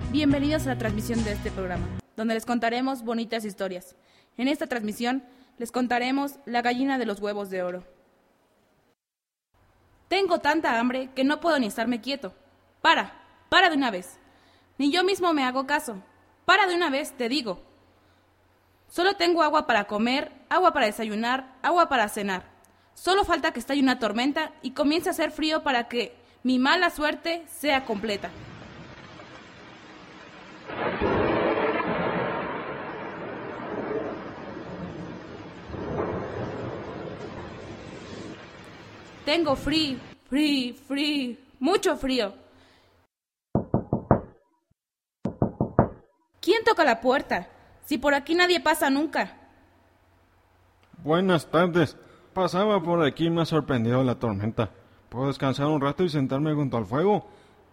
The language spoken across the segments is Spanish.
Bienvenidos a la transmisión de este programa, donde les contaremos bonitas historias. En esta transmisión les contaremos la gallina de los huevos de oro. Tengo tanta hambre que no puedo ni estarme quieto. Para de una vez. Ni yo mismo me hago caso. Para de una vez, te digo. Solo tengo agua para comer, agua para desayunar, agua para cenar. Solo falta que estalle una tormenta y comience a hacer frío para que mi mala suerte sea completa. Tengo frío, mucho frío. ¿Quién toca la puerta? Si por aquí nadie pasa nunca. Buenas tardes. Pasaba por aquí y me ha sorprendido la tormenta. ¿Puedo descansar un rato y sentarme junto al fuego?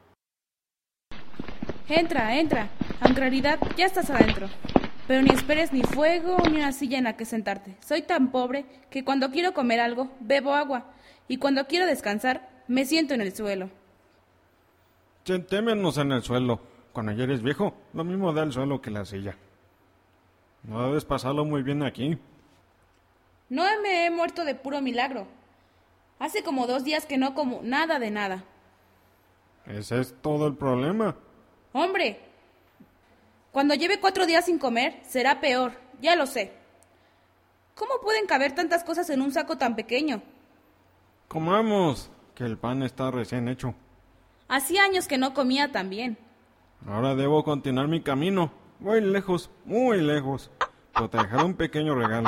Entra. Aunque en realidad ya estás adentro. Pero ni esperes ni fuego ni una silla en la que sentarte. Soy tan pobre que cuando quiero comer algo, bebo agua. Y cuando quiero descansar, me siento en el suelo. Sentémonos en el suelo. Cuando ya eres viejo, lo mismo da el suelo que la silla. No debes pasarlo muy bien aquí. No me he muerto de puro milagro. Hace como 2 días que no como nada de nada. Ese es todo el problema. ¡Hombre! Cuando lleve 4 días sin comer, será peor, ya lo sé. ¿Cómo pueden caber tantas cosas en un saco tan pequeño? Comamos, que el pan está recién hecho. Hacía años que no comía tan bien. Ahora debo continuar mi camino. Voy lejos, muy lejos. Pero te dejaré un pequeño regalo.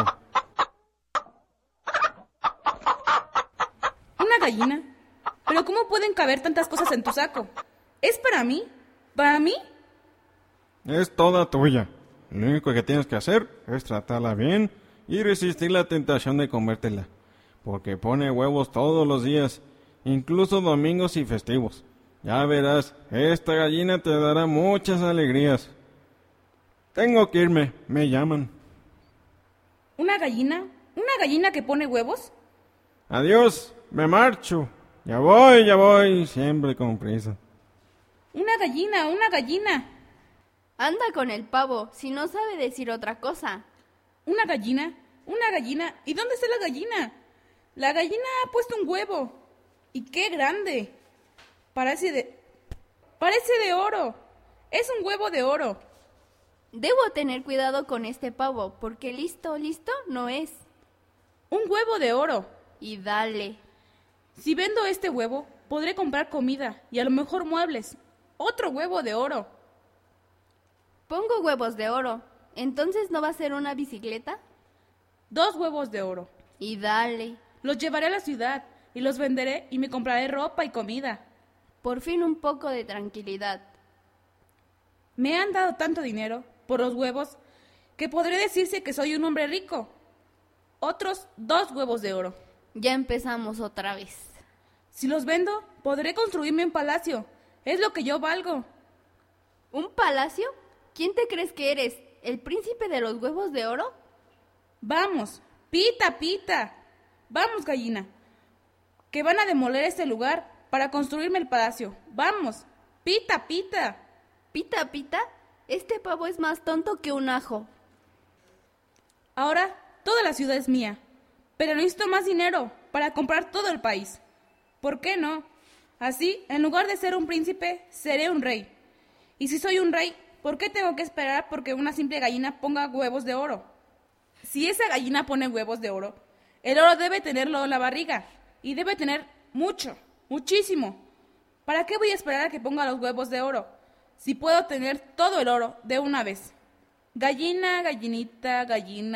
¿Una gallina? ¿Pero cómo pueden caber tantas cosas en tu saco? ¿Es para mí? ¿Para mí? Es toda tuya. Lo único que tienes que hacer es tratarla bien y resistir la tentación de comértela. Porque pone huevos todos los días, incluso domingos y festivos. Ya verás, esta gallina te dará muchas alegrías. Tengo que irme, me llaman. ¿Una gallina? ¿Una gallina que pone huevos? Adiós, me marcho. Ya voy, siempre con prisa. Una gallina. Anda con el pavo, si no sabe decir otra cosa. ¿Una gallina? ¿Y dónde está la gallina? La gallina ha puesto un huevo. ¡Y qué grande! Parece de oro. Es un huevo de oro. Debo tener cuidado con este pavo, porque listo no es. Un huevo de oro. Y dale. Si vendo este huevo, podré comprar comida y a lo mejor muebles. Otro huevo de oro. Pongo huevos de oro. ¿Entonces no va a ser una bicicleta? 2 huevos de oro. Y dale. Los llevaré a la ciudad y los venderé y me compraré ropa y comida. Por fin un poco de tranquilidad. Me han dado tanto dinero por los huevos que podré decirse que soy un hombre rico. Otros 2 huevos de oro. Ya empezamos otra vez. Si los vendo, podré construirme un palacio. Es lo que yo valgo. ¿Un palacio? ¿Quién te crees que eres? ¿El príncipe de los huevos de oro? Vamos, pita. Vamos, gallina, que van a demoler este lugar para construirme el palacio. Vamos, pita. ¿Pita? Este pavo es más tonto que un ajo. Ahora toda la ciudad es mía, pero necesito más dinero para comprar todo el país. ¿Por qué no? Así, en lugar de ser un príncipe, seré un rey. Y si soy un rey, ¿por qué tengo que esperar porque una simple gallina ponga huevos de oro? Si esa gallina pone huevos de oro, el oro debe tenerlo en la barriga y debe tener muchísimo. ¿Para qué voy a esperar a que ponga los huevos de oro si puedo tener todo el oro de una vez? Gallina, gallinita.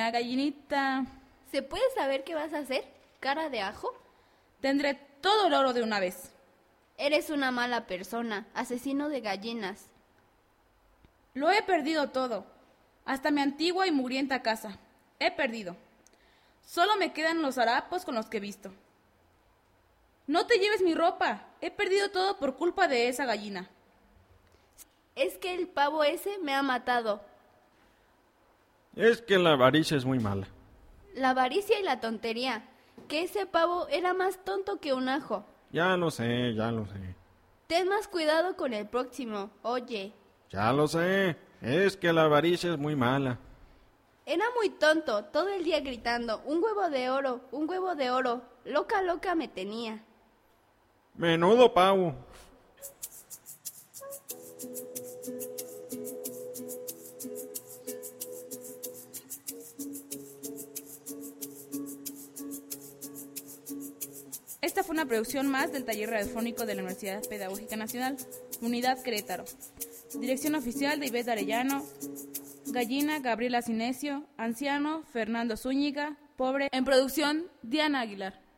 ¿Se puede saber qué vas a hacer, cara de ajo? Tendré todo el oro de una vez. Eres una mala persona, asesino de gallinas. Lo he perdido todo, hasta mi antigua y mugrienta casa. He perdido. Solo me quedan los harapos con los que he visto. No te lleves mi ropa. He perdido todo por culpa de esa gallina. Es que el pavo ese me ha matado. Es que la avaricia es muy mala. La avaricia y la tontería. Que ese pavo era más tonto que un ajo. Ya lo sé. Ten más cuidado con el próximo, oye. Ya lo sé, es que la avaricia es muy mala. Era muy tonto, todo el día gritando, un huevo de oro, un huevo de oro. Loca, loca me tenía. Menudo pavo. Esta fue una producción más del Taller Radiofónico de la Universidad Pedagógica Nacional, Unidad Querétaro. Dirección oficial de Ivette Arellano, Gallina Gabriela Cinesio, Anciano Fernando Zúñiga, Pobre. En producción Diana Aguilar.